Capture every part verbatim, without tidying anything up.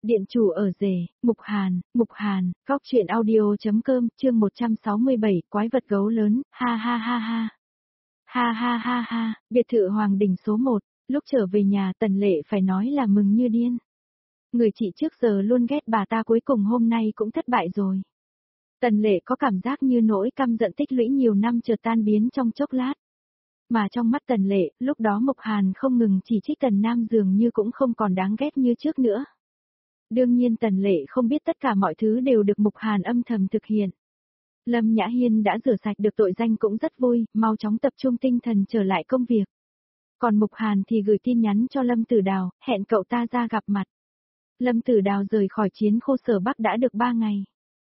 Điện chủ ở rể, Mục Hàn, Mục Hàn, góc truyện audio.com, chương một trăm sáu mươi bảy, quái vật gấu lớn, ha ha ha ha. Ha ha ha ha, biệt thự Hoàng Đình số một, lúc trở về nhà Tần Lệ phải nói là mừng như điên. Người chị trước giờ luôn ghét bà ta cuối cùng hôm nay cũng thất bại rồi. Tần Lệ có cảm giác như nỗi căm giận tích lũy nhiều năm chợt tan biến trong chốc lát. Mà trong mắt Tần Lệ, lúc đó Mục Hàn không ngừng chỉ trích Tần Nam dường như cũng không còn đáng ghét như trước nữa. Đương nhiên Tần Lệ không biết tất cả mọi thứ đều được Mục Hàn âm thầm thực hiện. Lâm Nhã Hiên đã rửa sạch được tội danh cũng rất vui, mau chóng tập trung tinh thần trở lại công việc. Còn Mục Hàn thì gửi tin nhắn cho Lâm Tử Đào, hẹn cậu ta ra gặp mặt. Lâm Tử Đào rời khỏi chiến khu Sở Bắc đã được ba ngày.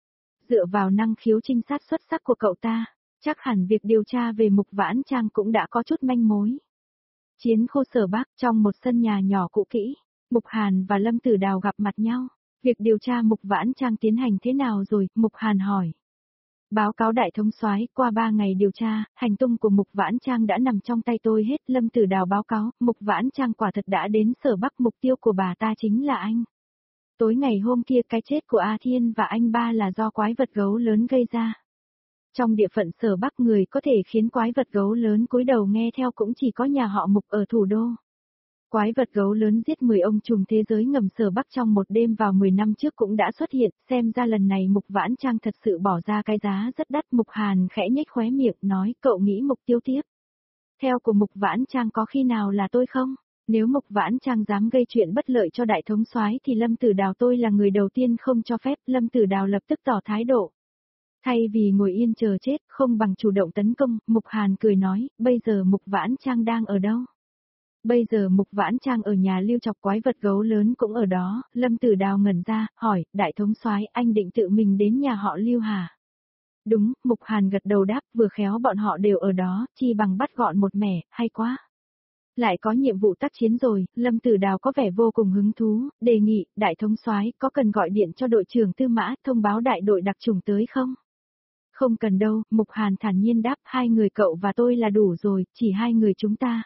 Dựa vào năng khiếu trinh sát xuất sắc của cậu ta, chắc hẳn việc điều tra về Mục Vãn Trang cũng đã có chút manh mối. Chiến khu Sở Bắc trong một sân nhà nhỏ cũ kỹ. Mục Hàn và Lâm Tử Đào gặp mặt nhau. Việc điều tra Mục Vãn Trang tiến hành thế nào rồi? Mục Hàn hỏi. Báo cáo đại thống soái, qua ba ngày điều tra, hành tung của Mục Vãn Trang đã nằm trong tay tôi hết. Lâm Tử Đào báo cáo, Mục Vãn Trang quả thật đã đến Sở Bắc, mục tiêu của bà ta chính là anh. Tối ngày hôm kia cái chết của A Thiên và anh ba là do quái vật gấu lớn gây ra. Trong địa phận Sở Bắc người có thể khiến quái vật gấu lớn cúi đầu nghe theo cũng chỉ có nhà họ Mục ở thủ đô. Quái vật gấu lớn giết mười ông trùm thế giới ngầm Sở Bắc trong một đêm vào mười năm trước cũng đã xuất hiện, xem ra lần này Mục Vãn Trang thật sự bỏ ra cái giá rất đắt. Mục Hàn khẽ nhếch khóe miệng nói, cậu nghĩ mục tiêu tiếp theo của Mục Vãn Trang có khi nào là tôi không? Nếu Mục Vãn Trang dám gây chuyện bất lợi cho đại thống soái thì Lâm Tử Đào tôi là người đầu tiên không cho phép. Lâm Tử Đào lập tức tỏ thái độ. Thay vì ngồi yên chờ chết, không bằng chủ động tấn công, Mục Hàn cười nói, bây giờ Mục Vãn Trang đang ở đâu? Bây giờ Mục Vãn Trang ở nhà Lưu Chọc, quái vật gấu lớn cũng ở đó. Lâm Tử Đào ngẩn ra, hỏi, đại thống soái, anh định tự mình đến nhà họ Lưu hả? Đúng, Mục Hàn gật đầu đáp, vừa khéo bọn họ đều ở đó, chi bằng bắt gọn một mẻ, hay quá. Lại có nhiệm vụ tác chiến rồi. Lâm Tử Đào có vẻ vô cùng hứng thú, đề nghị, đại thống soái có cần gọi điện cho đội trưởng Tư Mã thông báo đại đội đặc chủng tới không? Không cần đâu, Mục Hàn thản nhiên đáp, hai người cậu và tôi là đủ rồi, chỉ hai người chúng ta.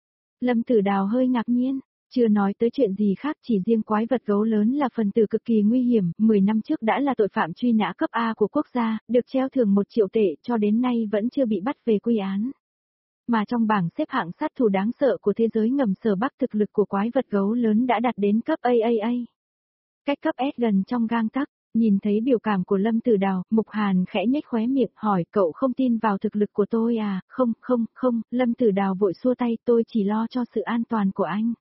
Lâm Tử Đào hơi ngạc nhiên, chưa nói tới chuyện gì khác, chỉ riêng quái vật gấu lớn là phần tử cực kỳ nguy hiểm, mười năm trước đã là tội phạm truy nã cấp A của quốc gia, được treo thưởng một triệu tệ cho đến nay vẫn chưa bị bắt về quy án. Mà trong bảng xếp hạng sát thủ đáng sợ của thế giới ngầm Sở Bắc, thực lực của quái vật gấu lớn đã đạt đến cấp A A A. Cách cấp S gần trong gang tấc. Nhìn thấy biểu cảm của Lâm Tử Đào, Mục Hàn khẽ nhếch khóe miệng, hỏi, cậu không tin vào thực lực của tôi à? Không, không, không, Lâm Tử Đào vội xua tay, tôi chỉ lo cho sự an toàn của anh.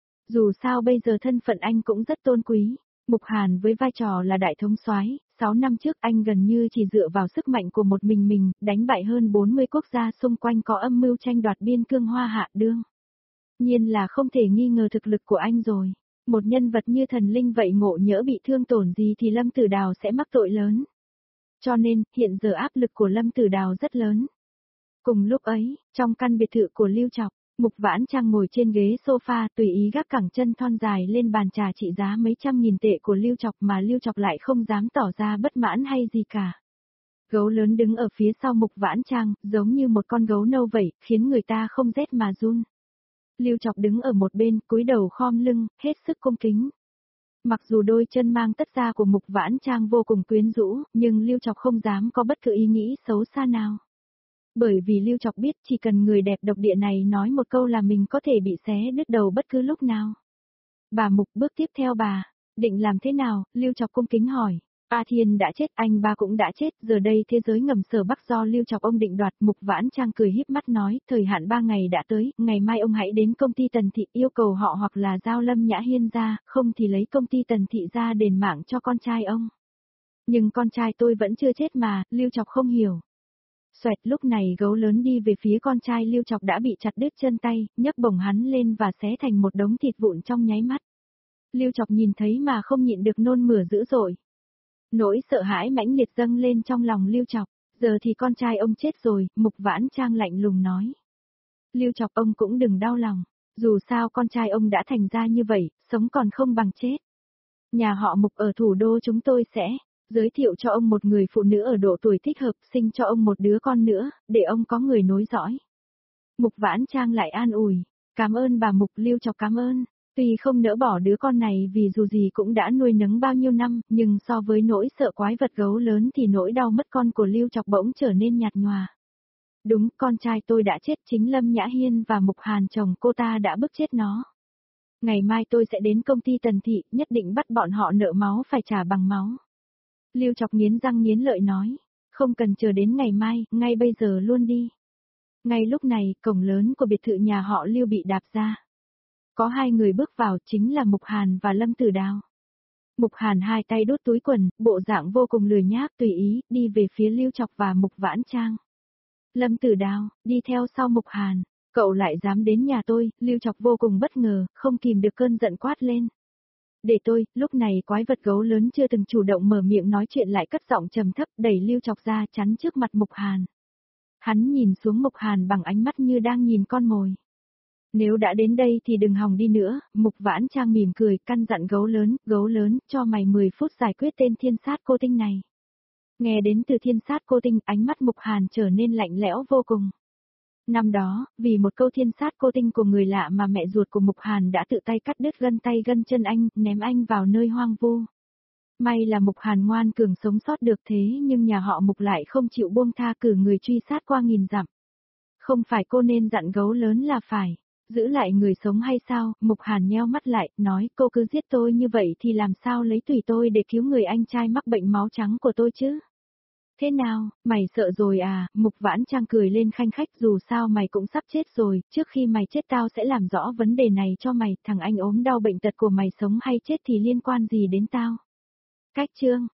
Dù sao bây giờ thân phận anh cũng rất tôn quý. Mục Hàn với vai trò là đại thống soái, sáu năm trước anh gần như chỉ dựa vào sức mạnh của một mình mình, đánh bại hơn bốn mươi quốc gia xung quanh có âm mưu tranh đoạt biên cương Hoa Hạ đương nhiên là không thể nghi ngờ thực lực của anh rồi. Một nhân vật như thần linh vậy ngộ nhỡ bị thương tổn gì thì Lâm Tử Đào sẽ mắc tội lớn. Cho nên, hiện giờ áp lực của Lâm Tử Đào rất lớn. Cùng lúc ấy, trong căn biệt thự của Lưu Chọc, Mục Vãn Trang ngồi trên ghế sofa tùy ý gác cẳng chân thon dài lên bàn trà trị giá mấy trăm nghìn tệ của Lưu Chọc mà Lưu Chọc lại không dám tỏ ra bất mãn hay gì cả. Gấu lớn đứng ở phía sau Mục Vãn Trang, giống như một con gấu nâu vậy, khiến người ta không rét mà run. Lưu Chọc đứng ở một bên, cúi đầu khom lưng, hết sức cung kính. Mặc dù đôi chân mang tất da của Mục Vãn Trang vô cùng quyến rũ, nhưng Lưu Chọc không dám có bất cứ ý nghĩ xấu xa nào. Bởi vì Lưu Chọc biết chỉ cần người đẹp độc địa này nói một câu là mình có thể bị xé đứt đầu bất cứ lúc nào. Bà Mục, bước tiếp theo bà, định làm thế nào? Lưu Chọc cung kính hỏi. A Thiên đã chết, anh ba cũng đã chết, giờ đây thế giới ngầm Sở Bắc do Lưu Chọc ông định đoạt. Mục Vãn Trang cười híp mắt nói, thời hạn ba ngày đã tới, ngày mai ông hãy đến công ty Tần Thị yêu cầu họ hoặc là giao Lâm Nhã Hiên ra, không thì lấy công ty Tần Thị ra đền mạng cho con trai ông. Nhưng con trai tôi vẫn chưa chết mà, Lưu Chọc không hiểu. Xoẹt, lúc này gấu lớn đi về phía con trai Lưu Chọc đã bị chặt đứt chân tay, nhấc bổng hắn lên và xé thành một đống thịt vụn trong nháy mắt. Lưu Chọc nhìn thấy mà không nhịn được nôn mửa dữ dội. Nỗi sợ hãi mãnh liệt dâng lên trong lòng Lưu Chọc, giờ thì con trai ông chết rồi, Mục Vãn Trang lạnh lùng nói. Lưu Chọc, ông cũng đừng đau lòng, dù sao con trai ông đã thành ra như vậy, sống còn không bằng chết. Nhà họ Mục ở thủ đô chúng tôi sẽ giới thiệu cho ông một người phụ nữ ở độ tuổi thích hợp, sinh cho ông một đứa con nữa, để ông có người nối dõi. Mục Vãn Trang lại an ủi, cảm ơn bà Mục. Lưu Chọc cảm ơn. Tuy không nỡ bỏ đứa con này vì dù gì cũng đã nuôi nấng bao nhiêu năm, nhưng so với nỗi sợ quái vật gấu lớn thì nỗi đau mất con của Lưu Chọc bỗng trở nên nhạt nhòa. Đúng, con trai tôi đã chết, chính Lâm Nhã Hiên và Mục Hàn chồng cô ta đã bức chết nó. Ngày mai tôi sẽ đến công ty Tần Thị, nhất định bắt bọn họ nợ máu phải trả bằng máu. Lưu Chọc nghiến răng nghiến lợi nói, không cần chờ đến ngày mai, ngay bây giờ luôn đi. Ngay lúc này, cổng lớn của biệt thự nhà họ Lưu bị đạp ra. Có hai người bước vào, chính là Mục Hàn và Lâm Tử Đào. Mục Hàn hai tay đút túi quần, bộ dạng vô cùng lười nhác tùy ý, đi về phía Lưu Chọc và Mục Vãn Trang. Lâm Tử Đào, đi theo sau Mục Hàn, cậu lại dám đến nhà tôi, Lưu Chọc vô cùng bất ngờ, không kìm được cơn giận quát lên. Để tôi, lúc này quái vật gấu lớn chưa từng chủ động mở miệng nói chuyện lại cất giọng trầm thấp đẩy Lưu Chọc ra chắn trước mặt Mục Hàn. Hắn nhìn xuống Mục Hàn bằng ánh mắt như đang nhìn con mồi. Nếu đã đến đây thì đừng hòng đi nữa, Mục Vãn Trang mỉm cười, căn dặn gấu lớn, gấu lớn, cho mày mười phút giải quyết tên thiên sát cô tinh này. Nghe đến từ thiên sát cô tinh, ánh mắt Mục Hàn trở nên lạnh lẽo vô cùng. Năm đó, vì một câu thiên sát cô tinh của người lạ mà mẹ ruột của Mục Hàn đã tự tay cắt đứt gân tay gân chân anh, ném anh vào nơi hoang vu. May là Mục Hàn ngoan cường sống sót được thế nhưng nhà họ Mục lại không chịu buông tha cử người truy sát qua nghìn dặm. Không phải cô nên dặn gấu lớn là phải giữ lại người sống hay sao? Mục Hàn nheo mắt lại, nói cô cứ giết tôi như vậy thì làm sao lấy tùy tôi để cứu người anh trai mắc bệnh máu trắng của tôi chứ? Thế nào, mày sợ rồi à? Mục Vãn Trang cười lên khanh khách, dù sao mày cũng sắp chết rồi, trước khi mày chết tao sẽ làm rõ vấn đề này cho mày, thằng anh ốm đau bệnh tật của mày sống hay chết thì liên quan gì đến tao? Cách chương